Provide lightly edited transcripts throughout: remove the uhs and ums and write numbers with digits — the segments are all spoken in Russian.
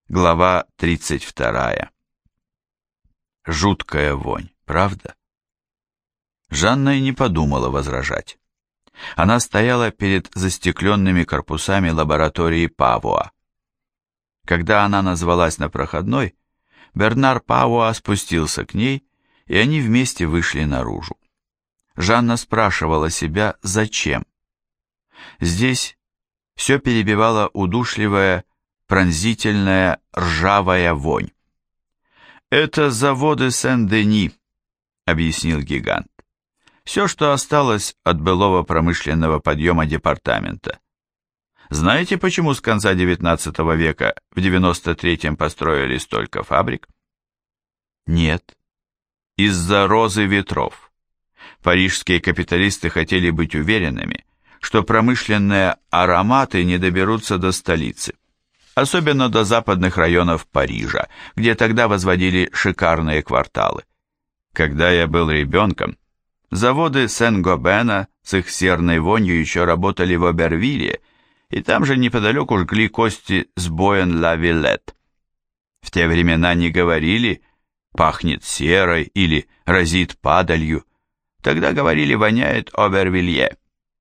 Глава 32. Жуткая вонь, правда? Жанна и не подумала возражать. Она стояла перед застекленными корпусами лаборатории Павуа. Когда она назвалась на проходной, Бернар Павуа спустился к ней, и они вместе вышли наружу. Жанна спрашивала себя, зачем. Здесь все перебивала удушливая, пронзительная ржавая вонь. «Это заводы Сен-Дени», — объяснил гигант. «Все, что осталось от былого промышленного подъема департамента. Знаете, почему с конца XIX века в 93-м построили столько фабрик?» «Нет». «Из-за розы ветров. Парижские капиталисты хотели быть уверенными, что промышленные ароматы не доберутся до столицы, особенно до западных районов Парижа, где тогда возводили шикарные кварталы. Когда я был ребенком, заводы Сен-Гобена с их серной вонью еще работали в Обервилле, и там же неподалеку жгли кости с Боен-ла-Виллет. В те времена не говорили «пахнет серой» или «разит падалью», тогда говорили «воняет Обервилье».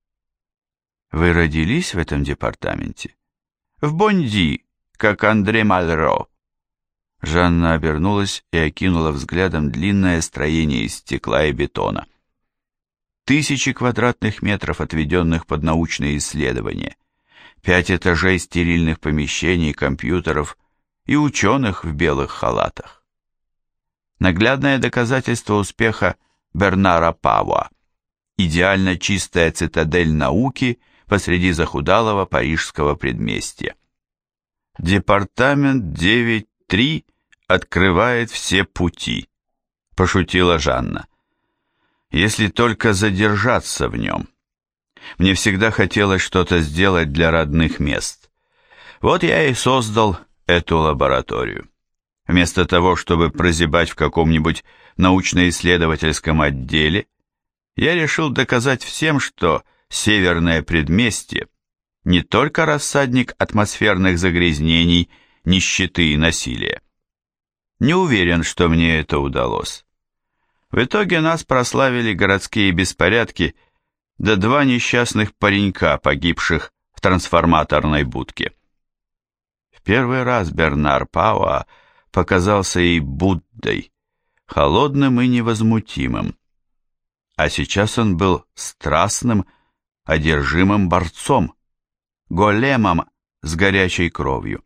Вы родились в этом департаменте? В Бонди, как Андре Мальро. Жанна обернулась и окинула взглядом длинное строение из стекла и бетона. Тысячи квадратных метров, отведенных под научные исследования, 5 этажей стерильных помещений, компьютеров и ученых в белых халатах. Наглядное доказательство успеха Бернара Павуа. Идеально чистая цитадель науки посреди захудалого парижского предместья. «Департамент 9-3 открывает все пути», – пошутила Жанна. «Если только задержаться в нем. Мне всегда хотелось что-то сделать для родных мест. Вот я и создал эту лабораторию. Вместо того, чтобы прозябать в каком-нибудь научно-исследовательском отделе, я решил доказать всем, что северное предместье не только рассадник атмосферных загрязнений, нищеты и насилия. Не уверен, что мне это удалось. В итоге нас прославили городские беспорядки, да 2 несчастных паренька, погибших в трансформаторной будке. В первый раз Бернар Павуа показался ей Буддой, холодным и невозмутимым. А сейчас он был страстным, одержимым борцом, големом с горячей кровью.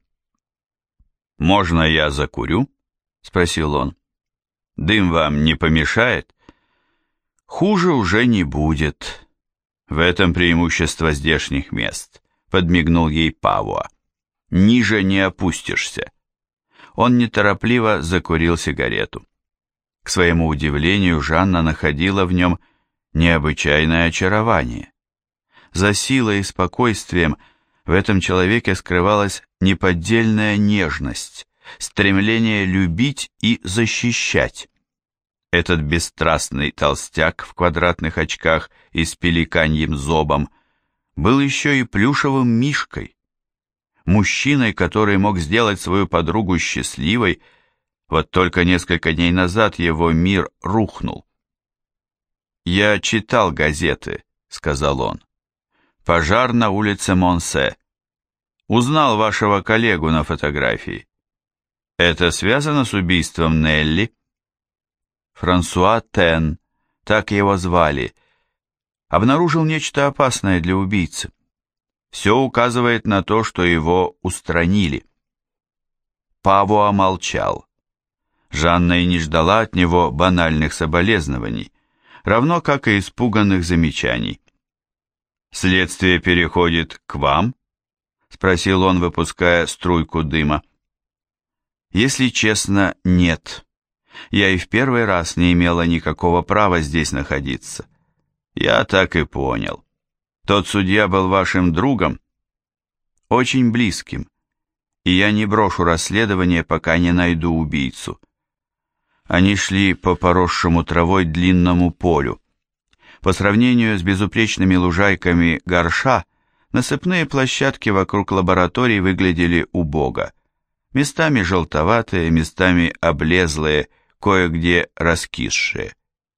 «Можно я закурю?» — спросил он. «Дым вам не помешает?» «Хуже уже не будет. В этом преимущество здешних мест», — подмигнул ей Павуа. «Ниже не опустишься». Он неторопливо закурил сигарету. К своему удивлению, Жанна находила в нем необычайное очарование. За силой и спокойствием в этом человеке скрывалась неподдельная нежность, стремление любить и защищать. Этот бесстрастный толстяк в квадратных очках и с пеликаньим зобом был еще и плюшевым мишкой, мужчиной, который мог сделать свою подругу счастливой, вот только несколько дней назад его мир рухнул. «Я читал газеты», — сказал он. «Пожар на улице Монсе. Узнал вашего коллегу на фотографии. Это связано с убийством Нелли?» Франсуа Тен, так его звали, обнаружил нечто опасное для убийцы. Все указывает на то, что его устранили. Павуа молчал. Жанна и не ждала от него банальных соболезнований, равно как и испуганных замечаний. «Следствие переходит к вам?» — спросил он, выпуская струйку дыма. «Если честно, нет. Я и в первый раз не имела никакого права здесь находиться». «Я так и понял. Тот судья был вашим другом?» «Очень близким, и я не брошу расследование, пока не найду убийцу». Они шли по поросшему травой длинному полю. По сравнению с безупречными лужайками Горша, насыпные площадки вокруг лабораторий выглядели убого. местами желтоватые, местами облезлые, кое-где раскисшие.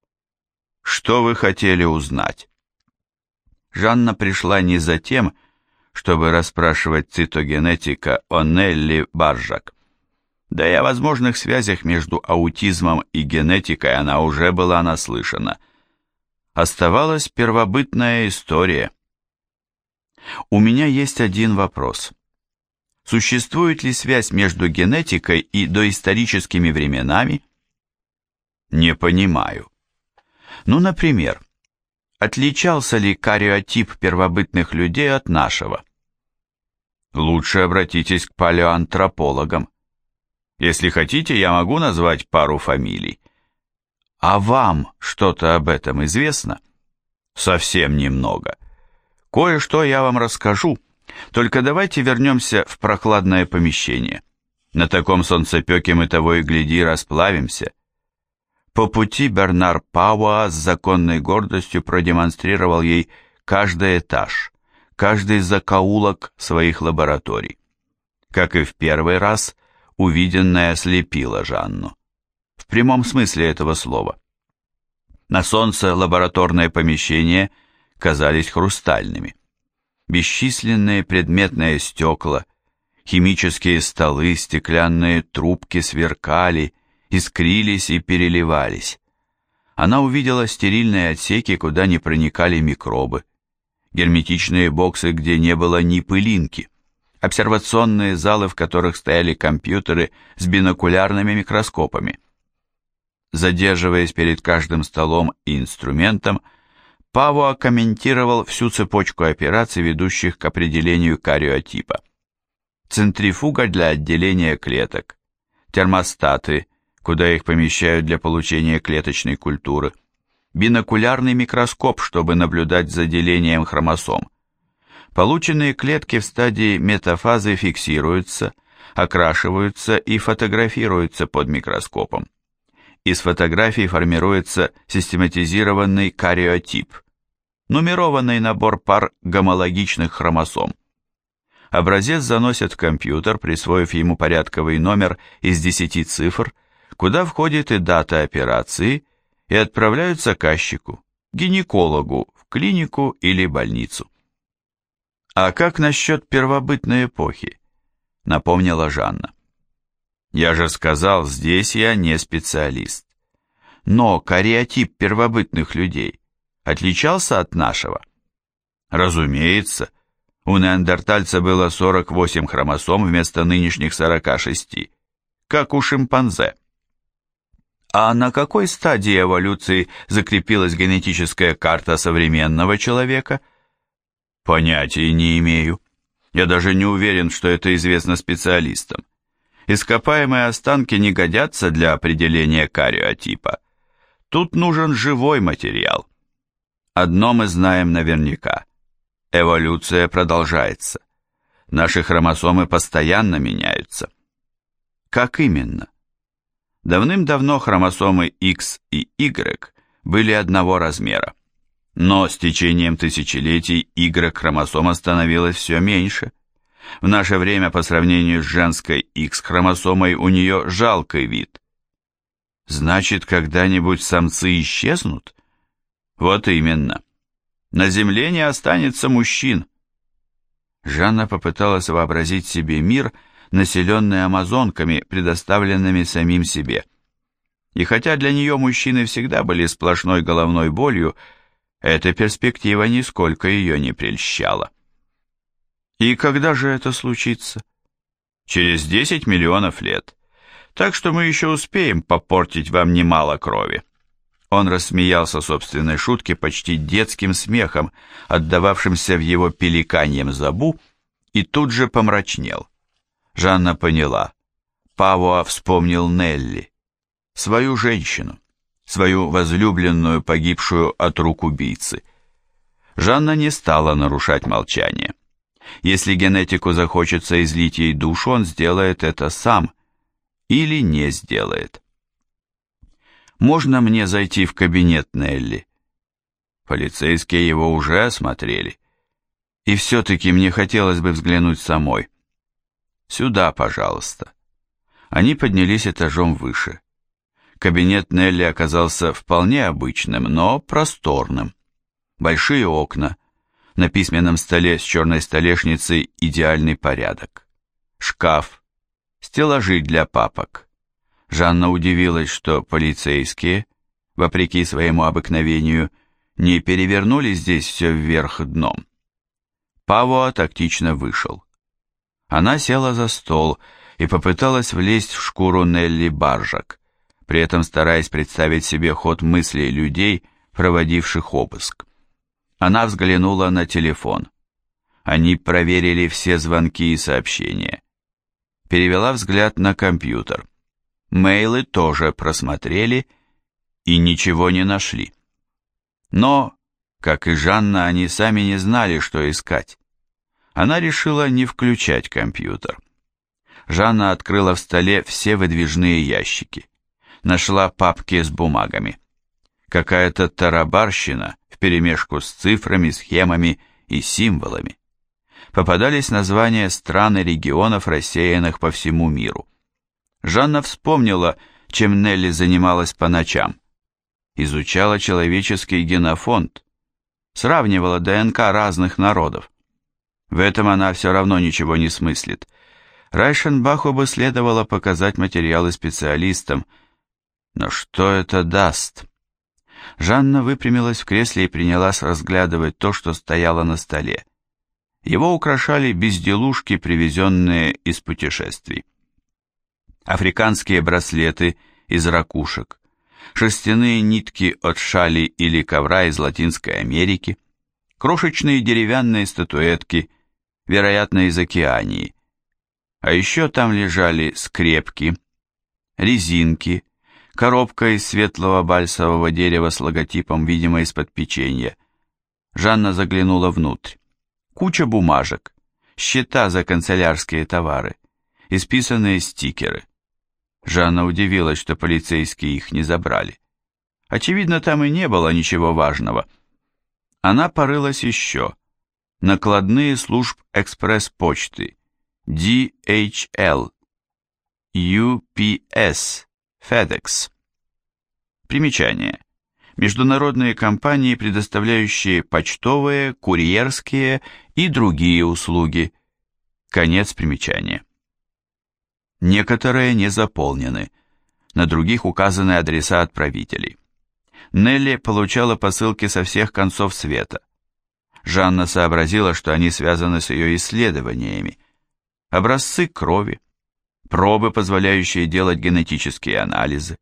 Что вы хотели узнать? Жанна пришла не за тем, чтобы расспрашивать цитогенетика о Нелли Баржак. Да и о возможных связях между аутизмом и генетикой она уже была наслышана. Оставалась первобытная история. У меня есть один вопрос. Существует ли связь между генетикой и доисторическими временами? Не понимаю. Ну, например, отличался ли кариотип первобытных людей от нашего? Лучше обратитесь к палеоантропологам. Если хотите, я могу назвать пару фамилий. А вам что-то об этом известно? Совсем немного. Кое-что я вам расскажу, только давайте вернемся в прохладное помещение. На таком солнцепеке мы того и гляди расплавимся. По пути Бернар Пауа с законной гордостью продемонстрировал ей каждый этаж, каждый закоулок своих лабораторий. Как и в первый раз, увиденное ослепило Жанну. В прямом смысле этого слова. На солнце лабораторные помещения казались хрустальными. Бесчисленные предметные стекла, химические столы, стеклянные трубки сверкали, искрились и переливались. Она увидела стерильные отсеки, куда не проникали микробы, герметичные боксы, где не было ни пылинки, обсервационные залы, в которых стояли компьютеры с бинокулярными микроскопами. Задерживаясь перед каждым столом и инструментом, Павуа комментировал всю цепочку операций, ведущих к определению кариотипа. Центрифуга для отделения клеток, термостаты, куда их помещают для получения клеточной культуры, бинокулярный микроскоп, чтобы наблюдать за делением хромосом. Полученные клетки в стадии метафазы фиксируются, окрашиваются и фотографируются под микроскопом. Из фотографий формируется систематизированный кариотип, нумерованный набор пар гомологичных хромосом. Образец заносят в компьютер, присвоив ему порядковый номер из 10 цифр, куда входит и дата операции, и отправляют заказчику, гинекологу, в клинику или больницу. «А как насчет первобытной эпохи?» — напомнила Жанна. «Я же сказал, здесь я не специалист. Но кариотип первобытных людей отличался от нашего?» «Разумеется, у неандертальца было 48 хромосом вместо нынешних 46, как у шимпанзе». «А на какой стадии эволюции закрепилась генетическая карта современного человека?» «Понятия не имею. Я даже не уверен, что это известно специалистам. Ископаемые останки не годятся для определения кариотипа. Тут нужен живой материал. Одно мы знаем наверняка. Эволюция продолжается. Наши хромосомы постоянно меняются». «Как именно?» Давным-давно хромосомы X и Y были одного размера, но с течением тысячелетий Y-хромосома становилась все меньше. В наше время по сравнению с женской X-хромосомой у нее жалкий вид. Значит, когда-нибудь самцы исчезнут? Вот именно. На Земле не останется мужчин. Жанна попыталась вообразить себе мир, населенный амазонками, предоставленными самим себе. И хотя для нее мужчины всегда были сплошной головной болью, эта перспектива нисколько ее не прельщала. И когда же это случится? Через 10 миллионов лет. Так что мы еще успеем попортить вам немало крови. Он рассмеялся собственной шутке почти детским смехом, отдававшимся в его пеликаньем зобу, и тут же помрачнел. Жанна поняла. Павуа вспомнил Нелли, свою женщину, свою возлюбленную, погибшую от рук убийцы. Жанна не стала нарушать молчание. Если генетику захочется излить ей душу, он сделает это сам или не сделает. «Можно мне зайти в кабинет Нелли?» Полицейские его уже осмотрели. И все-таки мне хотелось бы взглянуть самой. «Сюда, пожалуйста». Они поднялись этажом выше. Кабинет Нелли оказался вполне обычным, но просторным. Большие окна, на письменном столе с черной столешницей идеальный порядок. Шкаф, стеллажи для папок. Жанна удивилась, что полицейские, вопреки своему обыкновению, не перевернули здесь все вверх дном. Павуа тактично вышел. Она села за стол и попыталась влезть в шкуру Нелли Баржак, при этом стараясь представить себе ход мыслей людей, проводивших обыск. Она взглянула на телефон. Они проверили все звонки и сообщения. Перевела взгляд на компьютер. Мейлы тоже просмотрели и ничего не нашли. Но, как и Жанна, они сами не знали, что искать. Она решила не включать компьютер. Жанна открыла в столе все выдвижные ящики. Нашла папки с бумагами. Какая-то тарабарщина вперемешку с цифрами, схемами и символами. Попадались названия стран и регионов, рассеянных по всему миру. Жанна вспомнила, чем Нелли занималась по ночам. Изучала человеческий генофонд, сравнивала ДНК разных народов. В этом она все равно ничего не смыслит. Райшенбаху бы следовало показать материалы специалистам, но что это даст? Жанна выпрямилась в кресле и принялась разглядывать то, что стояло на столе. Его украшали безделушки, привезенные из путешествий. Африканские браслеты из ракушек, шерстяные нитки от шали или ковра из Латинской Америки, крошечные деревянные статуэтки, вероятно, из Океании. А еще там лежали скрепки, резинки, коробка из светлого бальсового дерева с логотипом, видимо, из-под печенья. Жанна заглянула внутрь. Куча бумажек, счета за канцелярские товары, исписанные стикеры. Жанна удивилась, что полицейские их не забрали. Очевидно, там и не было ничего важного. Она порылась еще. Накладные служб экспресс-почты, DHL, UPS, FedEx. Примечание. Международные компании, предоставляющие почтовые, курьерские и другие услуги. Конец примечания. Некоторые не заполнены, на других указаны адреса отправителей. Нелли получала посылки со всех концов света. Жанна сообразила, что они связаны с ее исследованиями. Образцы крови, пробы, позволяющие делать генетические анализы.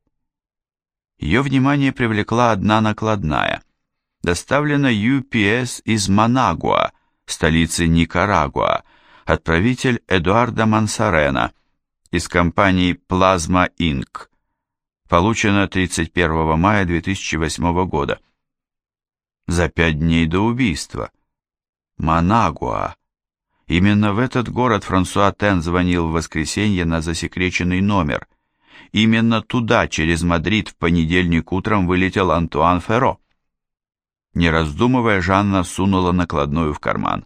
Ее внимание привлекла одна накладная, доставлена UPS из Манагуа, столицы Никарагуа, отправитель Эдуардо Мансарена, из компании Plasma Inc. Получено 31 мая 2008 года. За 5 дней до убийства. Манагуа. Именно в этот город Франсуа Тен звонил в воскресенье на засекреченный номер. Именно туда, через Мадрид, в понедельник утром вылетел Антуан Ферро. Не раздумывая, Жанна сунула накладную в карман.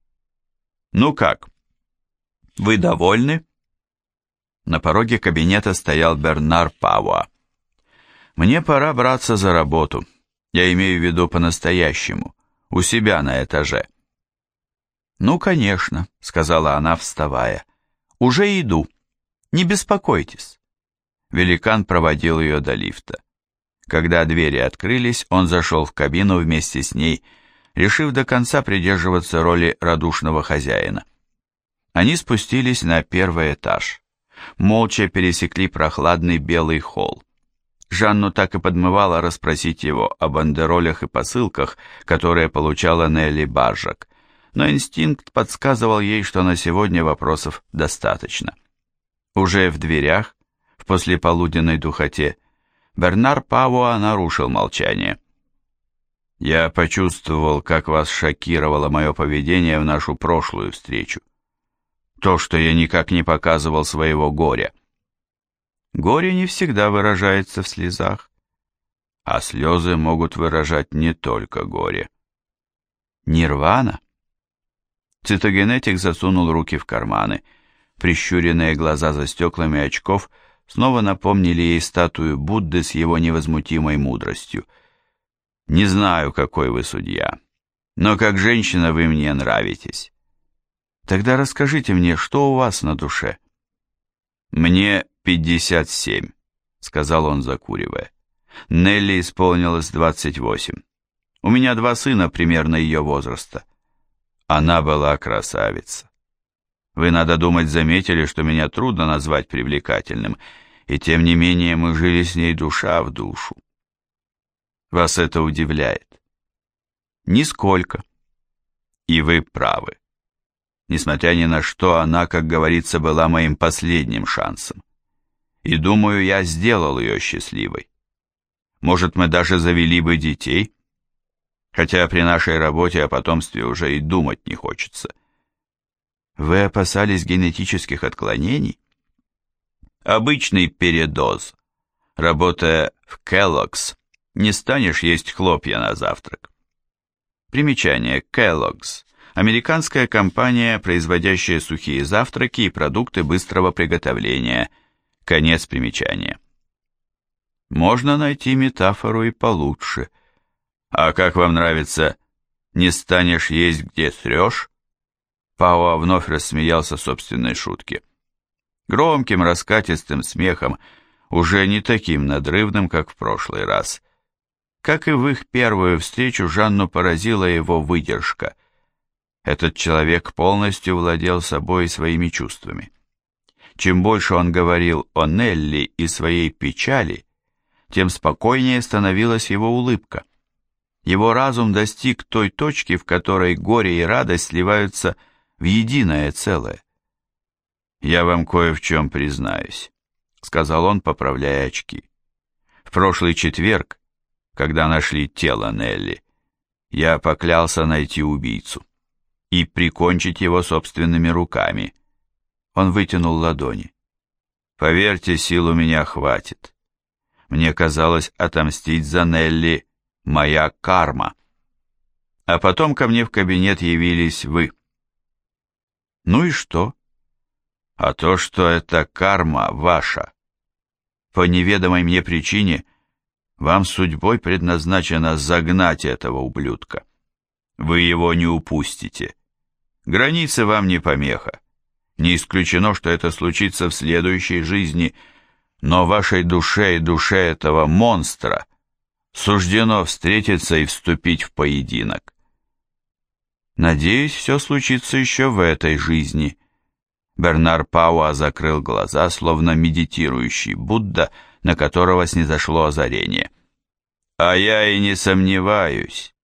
«Ну как? Вы довольны?» На пороге кабинета стоял Бернар Павуа. «Мне пора браться за работу. Я имею в виду по-настоящему, у себя на этаже». «Ну, конечно», — сказала она, вставая. «Уже иду. Не беспокойтесь». Великан проводил ее до лифта. Когда двери открылись, он зашел в кабину вместе с ней, решив до конца придерживаться роли радушного хозяина. Они спустились на первый этаж. Молча пересекли прохладный белый холл. Жанну так и подмывало расспросить его о бандеролях и посылках, которые получала Нелли Баржак, но инстинкт подсказывал ей, что на сегодня вопросов достаточно. Уже в дверях, в послеполуденной духоте, Бернар Павуа нарушил молчание. «Я почувствовал, как вас шокировало мое поведение в нашу прошлую встречу. То, что я никак не показывал своего горя. Горе не всегда выражается в слезах, а слезы могут выражать не только горе. Нирвана?» Цитогенетик засунул руки в карманы. Прищуренные глаза за стеклами очков снова напомнили ей статую Будды с его невозмутимой мудростью. «Не знаю, какой вы судья, но как женщина вы мне нравитесь. Тогда расскажите мне, что у вас на душе?» «Мне 57», — сказал он, закуривая. «Нелли исполнилось 28. У меня 2 сына примерно ее возраста. Она была красавица. Вы, надо думать, заметили, что меня трудно назвать привлекательным, и тем не менее мы жили с ней душа в душу. Вас это удивляет?» «Нисколько. И вы правы. Несмотря ни на что, она, как говорится, была моим последним шансом. И думаю, я сделал ее счастливой. Может, мы даже завели бы детей? Хотя при нашей работе о потомстве уже и думать не хочется». «Вы опасались генетических отклонений?» «Обычный передоз. Работая в Kellogg's, не станешь есть хлопья на завтрак». Примечание. Kellogg's. Американская компания, производящая сухие завтраки и продукты быстрого приготовления. Конец примечания. Можно найти метафору и получше. А как вам нравится «не станешь есть, где срешь»? Пауа вновь рассмеялся собственной шутке. Громким раскатистым смехом, уже не таким надрывным, как в прошлый раз. Как и в их первую встречу, Жанну поразила его выдержка. Этот человек полностью владел собой и своими чувствами. Чем больше он говорил о Нелли и своей печали, тем спокойнее становилась его улыбка. Его разум достиг той точки, в которой горе и радость сливаются в единое целое. «Я вам кое в чем признаюсь», — сказал он, поправляя очки. «В прошлый четверг, когда нашли тело Нелли, я поклялся найти убийцу и прикончить его собственными руками». Он вытянул ладони. «Поверьте, сил у меня хватит. Мне казалось, отомстить за Нелли — моя карма. А потом ко мне в кабинет явились вы». «Ну и что?» «А то, что эта карма ваша. По неведомой мне причине вам судьбой предназначено загнать этого ублюдка. Вы его не упустите. Границы вам не помеха. Не исключено, что это случится в следующей жизни, но вашей душе и душе этого монстра суждено встретиться и вступить в поединок. Надеюсь, все случится еще в этой жизни». Бернар Пауа закрыл глаза, словно медитирующий Будда, на которого снизошло озарение. «А я и не сомневаюсь.